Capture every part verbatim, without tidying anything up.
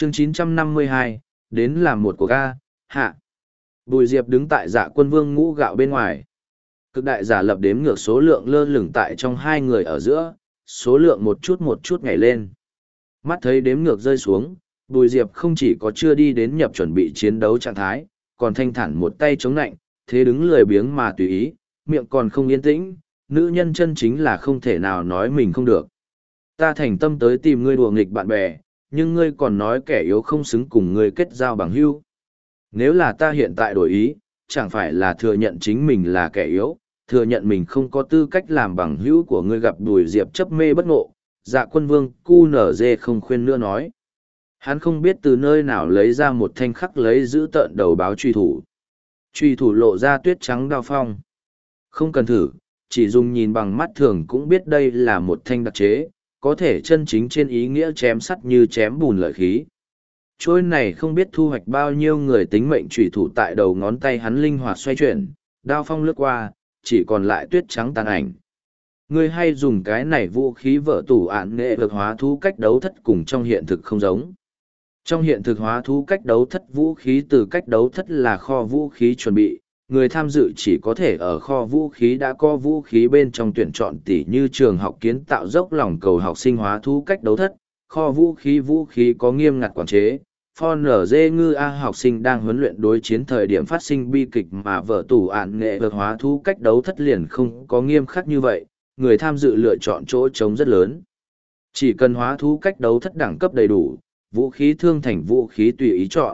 chương chín trăm năm mươi hai, đến làm một cuộc ca, hạ. Bùi Diệp đứng tại Dạ Quân Vương ngũ gạo bên ngoài. Cực đại giả lập đếm ngược số lượng lơ lửng tại trong hai người ở giữa, số lượng một chút một chút nhảy lên. Mắt thấy đếm ngược rơi xuống, Bùi Diệp không chỉ có chưa đi đến nhập chuẩn bị chiến đấu trạng thái, còn thanh thản một tay chống nạnh, thế đứng lười biếng mà tùy ý, miệng còn không yên tĩnh, nữ nhân chân chính là không thể nào nói mình không được. Ta thành tâm tới tìm ngươi đùa nghịch bạn bè, nhưng ngươi còn nói kẻ yếu không xứng cùng ngươi kết giao bằng hữu. Nếu là ta hiện tại đổi ý, chẳng phải là thừa nhận chính mình là kẻ yếu, thừa nhận mình không có tư cách làm bằng hữu của ngươi. Gặp Bùi Diệp chấp mê bất ngộ, Dạ Quân Vương cu nở dê không khuyên nữa nói. Hắn không biết từ nơi nào lấy ra một thanh khắc lấy giữ tợn đầu báo truy thủ. Truy thủ lộ ra tuyết trắng đao phong. Không cần thử, chỉ dùng nhìn bằng mắt thường cũng biết đây là một thanh đặc chế, có thể chân chính trên ý nghĩa chém sắt như chém bùn lợi khí. Trôi này không biết thu hoạch bao nhiêu người tính mệnh truy thủ tại đầu ngón tay hắn linh hoạt xoay chuyển, đao phong lướt qua, chỉ còn lại tuyết trắng tàn ảnh. Ngươi hay dùng cái này vũ khí vỡ tủ ạn nghệ vực hóa thú cách đấu thất cùng trong hiện thực không giống. Trong hiện thực hóa thú cách đấu thất vũ khí từ cách đấu thất là kho vũ khí chuẩn bị, người tham dự chỉ có thể ở kho vũ khí đã có vũ khí bên trong tuyển chọn tỉ như trường học kiến tạo dốc lòng cầu học sinh hóa thú cách đấu thất, kho vũ khí vũ khí có nghiêm ngặt quản chế. Phon ở dê ngư A học sinh đang huấn luyện đối chiến thời điểm phát sinh bi kịch mà vở tủ ạn nghệ vực hóa thú cách đấu thất liền không có nghiêm khắc như vậy, người tham dự lựa chọn chỗ trống rất lớn. Chỉ cần hóa thú cách đấu thất đẳng cấp đầy đủ, vũ khí thương thành vũ khí tùy ý chọn.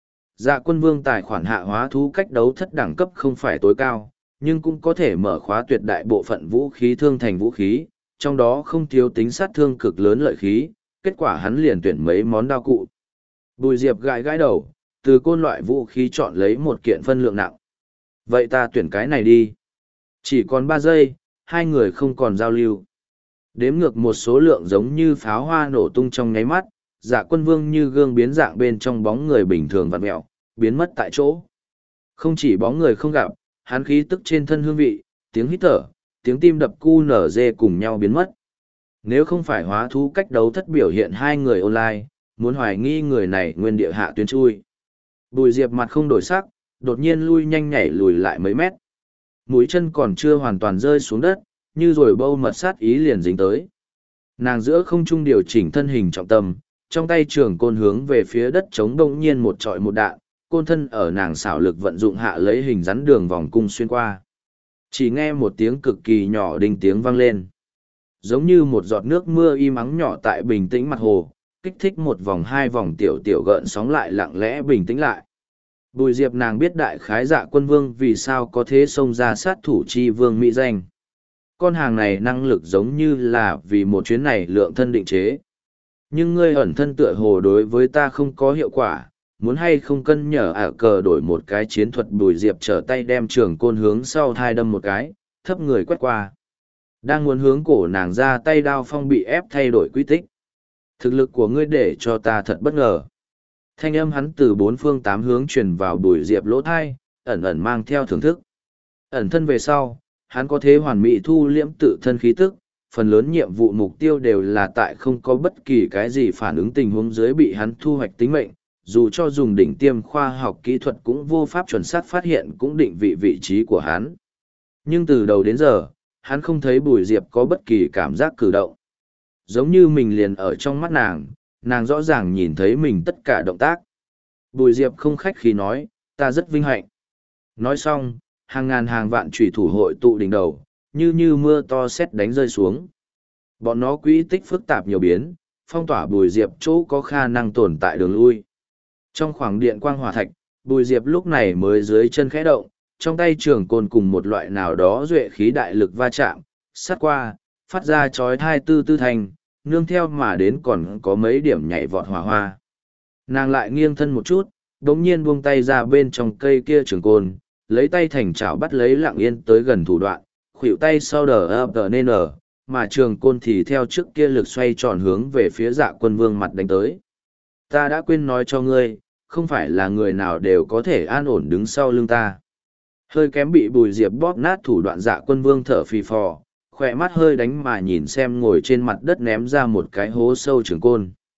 Dạ Quân Vương tài khoản hạ hóa thú cách đấu thất đẳng cấp không phải tối cao, nhưng cũng có thể mở khóa tuyệt đại bộ phận vũ khí thương thành vũ khí, trong đó không thiếu tính sát thương cực lớn lợi khí, kết quả hắn liền tuyển mấy món đao cụ. Bùi Diệp gãi gãi đầu, từ côn loại vũ khí chọn lấy một kiện phân lượng nặng. Vậy ta tuyển cái này đi. Chỉ còn ba giây, hai người không còn giao lưu. Đếm ngược một số lượng giống như pháo hoa nổ tung trong nháy mắt, Dạ Quân Vương như gương biến dạng bên trong bóng người bình thường vặn mẹo, biến mất tại chỗ. Không chỉ bóng người không gặp, hắn khí tức trên thân hương vị, tiếng hít thở, tiếng tim đập cu nở dê cùng nhau biến mất. Nếu không phải hóa thú cách đấu thất biểu hiện hai người online, muốn hoài nghi người này nguyên địa hạ tuyến chui. Bùi Diệp mặt không đổi sắc, đột nhiên lui nhanh nhảy lùi lại mấy mét. Mũi chân còn chưa hoàn toàn rơi xuống đất, như rồi bâu mật sát ý liền dính tới. Nàng giữa không trung điều chỉnh thân hình trọng tâm, trong tay trường côn hướng về phía đất trống đông nhiên một trọi một đạn, côn thân ở nàng xảo lực vận dụng hạ lấy hình rắn đường vòng cung xuyên qua. Chỉ nghe một tiếng cực kỳ nhỏ đinh tiếng vang lên. Giống như một giọt nước mưa im ắng nhỏ tại bình tĩnh mặt hồ, kích thích một vòng hai vòng tiểu tiểu gợn sóng lại lặng lẽ bình tĩnh lại. Bùi Diệp nàng biết đại khái Dạ Quân Vương vì sao có thế xông ra sát thủ chi vương mỹ danh. Con hàng này năng lực giống như là vì một chuyến này lượng thân định chế. Nhưng ngươi ẩn thân tựa hồ đối với ta không có hiệu quả, muốn hay không cân nhở ả cờ đổi một cái chiến thuật. Bùi Diệp trở tay đem trường côn hướng sau thai đâm một cái, thấp người quét qua. Đang muốn hướng cổ nàng ra tay đao phong bị ép thay đổi quy tích. Thực lực của ngươi để cho ta thật bất ngờ. Thanh âm hắn từ bốn phương tám hướng truyền vào Bùi Diệp lỗ thai, ẩn ẩn mang theo thưởng thức. Ẩn thân về sau, hắn có thế hoàn mỹ thu liễm tự thân khí tức, phần lớn nhiệm vụ mục tiêu đều là tại không có bất kỳ cái gì phản ứng tình huống dưới bị hắn thu hoạch tính mệnh, dù cho dùng đỉnh tiêm khoa học kỹ thuật cũng vô pháp chuẩn xác phát hiện cũng định vị vị trí của hắn. Nhưng từ đầu đến giờ, hắn không thấy Bùi Diệp có bất kỳ cảm giác cử động. Giống như mình liền ở trong mắt nàng, nàng rõ ràng nhìn thấy mình tất cả động tác. Bùi Diệp không khách khí nói, ta rất vinh hạnh. Nói xong, hàng ngàn hàng vạn chủy thủ hội tụ đỉnh đầu, như như mưa to sét đánh rơi xuống. Bọn nó quỹ tích phức tạp nhiều biến, phong tỏa Bùi Diệp chỗ có khả năng tồn tại đường lui. Trong khoảng điện quang hỏa thạch, Bùi Diệp lúc này mới dưới chân khẽ động, trong tay trường côn cùng một loại nào đó duệ khí đại lực va chạm, sát qua, phát ra chói thai tư tư thành, nương theo mà đến còn có mấy điểm nhảy vọt hỏa hoa. Nàng lại nghiêng thân một chút, đống nhiên buông tay ra bên trong cây kia trường côn, lấy tay thành chảo bắt lấy lặng yên tới gần thủ đoạn, khuỷu tay sau đờ ập tờ nên ở, mà trường côn thì theo trước kia lực xoay tròn hướng về phía Dạ Quân Vương mặt đánh tới. Ta đã quên nói cho ngươi, không phải là người nào đều có thể an ổn đứng sau lưng ta. Hơi kém bị Bùi Diệp bóp nát thủ đoạn Dạ Quân Vương thở phì phò, khỏe mắt hơi đánh mà nhìn xem ngồi trên mặt đất ném ra một cái hố sâu trường côn.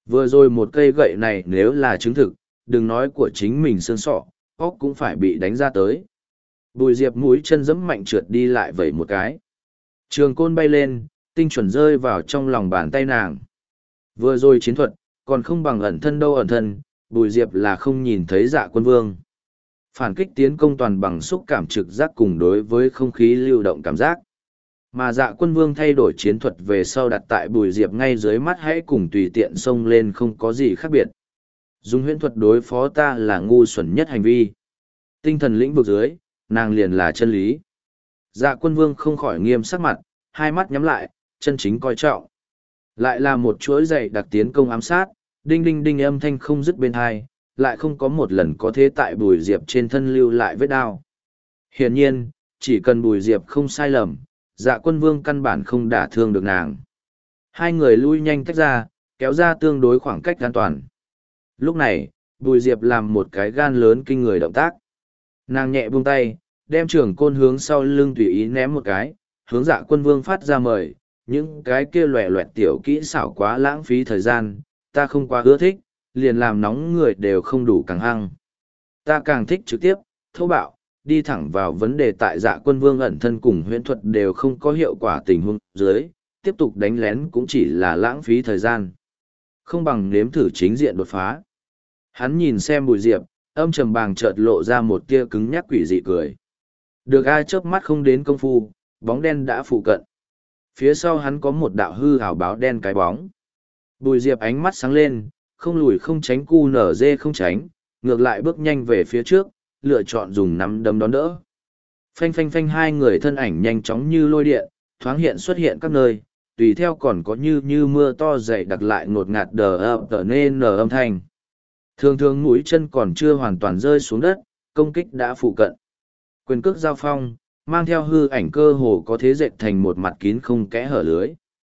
Vừa rồi một cây gậy này nếu là chứng thực, đừng nói của chính mình xương sọ, óc cũng phải bị đánh ra tới. Bùi Diệp mũi chân giẫm mạnh trượt đi lại vẩy một cái. Trường côn bay lên, tinh chuẩn rơi vào trong lòng bàn tay nàng. Vừa rồi chiến thuật, còn không bằng ẩn thân đâu ẩn thân, Bùi Diệp là không nhìn thấy Dạ Quân Vương. Phản kích tiến công toàn bằng xúc cảm trực giác cùng đối với không khí lưu động cảm giác. Mà Dạ Quân Vương thay đổi chiến thuật về sau đặt tại Bùi Diệp ngay dưới mắt hãy cùng tùy tiện xông lên không có gì khác biệt. Dùng huyễn thuật đối phó ta là ngu xuẩn nhất hành vi. Tinh thần lĩnh vực dưới, nàng liền là chân lý. Dạ Quân Vương không khỏi nghiêm sắc mặt, hai mắt nhắm lại, chân chính coi trọng. Lại là một chuỗi dày đặc tiến công ám sát, đinh đinh đinh âm thanh không dứt bên hai, lại không có một lần có thế tại Bùi Diệp trên thân lưu lại vết đao. Hiển nhiên, chỉ cần Bùi Diệp không sai lầm, Dạ Quân Vương căn bản không đả thương được nàng. Hai người lui nhanh tách ra, kéo ra tương đối khoảng cách an toàn. Lúc này, Bùi Diệp làm một cái gan lớn kinh người động tác. Nàng nhẹ buông tay, đem trường côn hướng sau lưng tùy ý ném một cái, hướng Dạ Quân Vương phát ra mời, những cái kia loẹ loẹt tiểu kỹ xảo quá lãng phí thời gian, ta không quá ưa thích, liền làm nóng người đều không đủ càng hăng. Ta càng thích trực tiếp, thô bạo, đi thẳng vào vấn đề tại Dạ Quân Vương ẩn thân cùng huyễn thuật đều không có hiệu quả tình huống dưới, tiếp tục đánh lén cũng chỉ là lãng phí thời gian. Không bằng nếm thử chính diện đột phá. Hắn nhìn xem Bùi Diệp, âm trầm bàng chợt lộ ra một tia cứng nhắc quỷ dị cười. Được ai chớp mắt không đến công phu, bóng đen đã phụ cận. Phía sau hắn có một đạo hư hào báo đen cái bóng. Bùi Diệp ánh mắt sáng lên, không lùi không tránh cu nở dê không tránh, ngược lại bước nhanh về phía trước, lựa chọn dùng nắm đấm đón đỡ. Phanh phanh phanh hai người thân ảnh nhanh chóng như lôi điện, thoáng hiện xuất hiện các nơi, tùy theo còn có như như mưa to dày đặc lại ngột ngạt đờ ập tở nên nở âm thanh. Thường thường mũi chân còn chưa hoàn toàn rơi xuống đất, công kích đã phụ cận. Quyền cước giao phong, mang theo hư ảnh cơ hồ có thế dệt thành một mặt kín không kẽ hở lưới.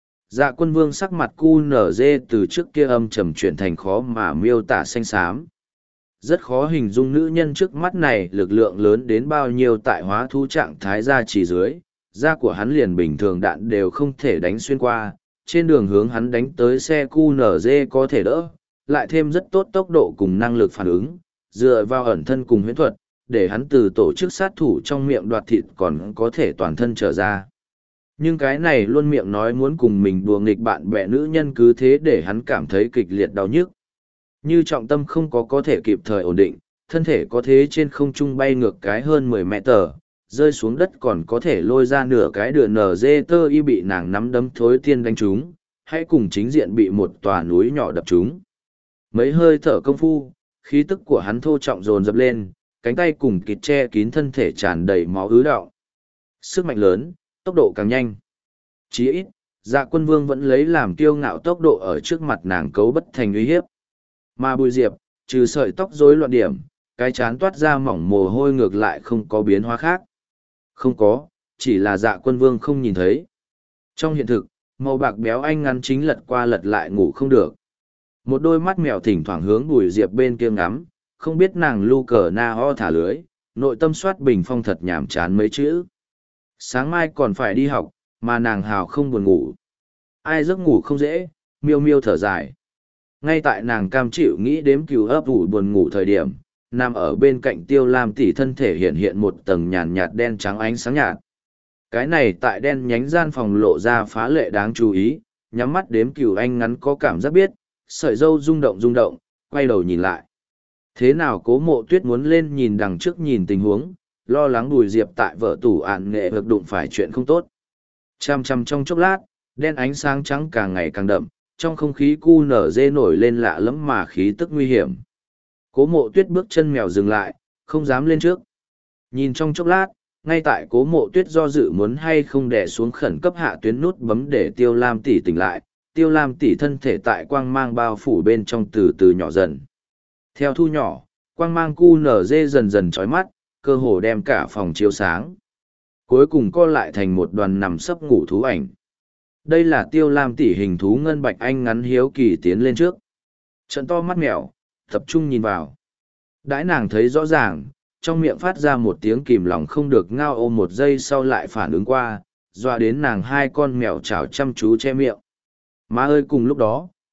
Dạ Quân Vương sắc mặt cu nở dê từ trước kia âm trầm chuyển thành khó mà miêu tả xanh xám. Rất khó hình dung nữ nhân trước mắt này lực lượng lớn đến bao nhiêu tại hóa thú trạng thái ra chỉ dưới, da của hắn liền bình thường đạn đều không thể đánh xuyên qua, trên đường hướng hắn đánh tới xe cu nở dê có thể đỡ, lại thêm rất tốt tốc độ cùng năng lực phản ứng, dựa vào ẩn thân cùng huyễn thuật, để hắn từ tổ chức sát thủ trong miệng đoạt thịt còn có thể toàn thân trở ra. Nhưng cái này luôn miệng nói muốn cùng mình đùa nghịch bạn bè nữ nhân cứ thế để hắn cảm thấy kịch liệt đau nhức. Như trọng tâm không có có thể kịp thời ổn định, thân thể có thế trên không trung bay ngược cái hơn mười mét tờ, rơi xuống đất còn có thể lôi ra nửa cái đường nở dê tơ y bị nàng nắm đấm thối tiên đánh trúng, hay cùng chính diện bị một tòa núi nhỏ đập trúng. Mấy hơi thở công phu, khí tức của hắn thô trọng dồn dập lên, cánh tay cùng kịt che kín thân thể tràn đầy máu ứ đạo. Sức mạnh lớn, tốc độ càng nhanh. Chí ít, Dạ Quân Vương vẫn lấy làm kiêu ngạo tốc độ ở trước mặt nàng cấu bất thành uy hiếp. Mà Bùi Diệp, trừ sợi tóc rối loạn điểm, cái chán toát ra mỏng mồ hôi ngược lại không có biến hóa khác. Không có, chỉ là Dạ Quân Vương không nhìn thấy. Trong hiện thực, màu bạc béo anh ngắn chính lật qua lật lại ngủ không được. Một đôi mắt mèo thỉnh thoảng hướng Bùi Diệp bên kia ngắm, không biết nàng lu cờ na ho thả lưới, nội tâm soát bình phong thật nhảm chán mấy chữ. Sáng mai còn phải đi học, mà nàng hào không buồn ngủ. Ai giấc ngủ không dễ, miêu miêu thở dài. Ngay tại nàng cam chịu nghĩ đếm cừu ấp ủ buồn ngủ thời điểm, nằm ở bên cạnh Tiêu Lam tỷ thân thể hiện hiện một tầng nhàn nhạt đen trắng ánh sáng nhạt. Cái này tại đen nhánh gian phòng lộ ra phá lệ đáng chú ý, nhắm mắt đếm cừu anh ngắn có cảm giác biết, sợi dâu rung động rung động, quay đầu nhìn lại. Thế nào Cố Mộ Tuyết muốn lên nhìn đằng trước nhìn tình huống, lo lắng Bùi Diệp tại vợ tủ ạn nghệ vực đụng phải chuyện không tốt. Chăm chăm trong chốc lát, đen ánh sáng trắng càng ngày càng đậm, trong không khí cu nở dê nổi lên lạ lẫm mà khí tức nguy hiểm. Cố Mộ Tuyết bước chân mèo dừng lại, không dám lên trước. Nhìn trong chốc lát, ngay tại Cố Mộ Tuyết do dự muốn hay không đè xuống khẩn cấp hạ tuyến nút bấm để Tiêu Lam tỷ tỉnh lại, Tiêu Lam tỷ thân thể tại quang mang bao phủ bên trong từ từ nhỏ dần. Theo thu nhỏ, quang mang cu nở dê dần dần chói mắt, cơ hồ đem cả phòng chiếu sáng. Cuối cùng co lại thành một đoàn nằm sấp ngủ thú ảnh. Đây là Tiêu Lam tỷ hình thú ngân bạch anh ngắn hiếu kỳ tiến lên trước. Trận to mắt mèo, tập trung nhìn vào. Đãi nàng thấy rõ ràng, trong miệng phát ra một tiếng kìm lòng không được ngao ôm một giây sau lại phản ứng qua, dọa đến nàng hai con mèo chảo chăm chú che miệng. Má ơi cùng lúc đó,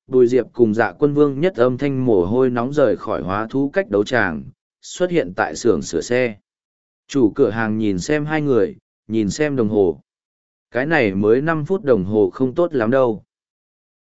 Bùi Diệp cùng Dạ Quân Vương nhất âm thanh mồ hôi nóng rời khỏi hóa thú cách đấu tràng, xuất hiện tại xưởng sửa xe. Chủ cửa hàng nhìn xem hai người, nhìn xem đồng hồ. Cái này mới năm phút đồng hồ không tốt lắm đâu.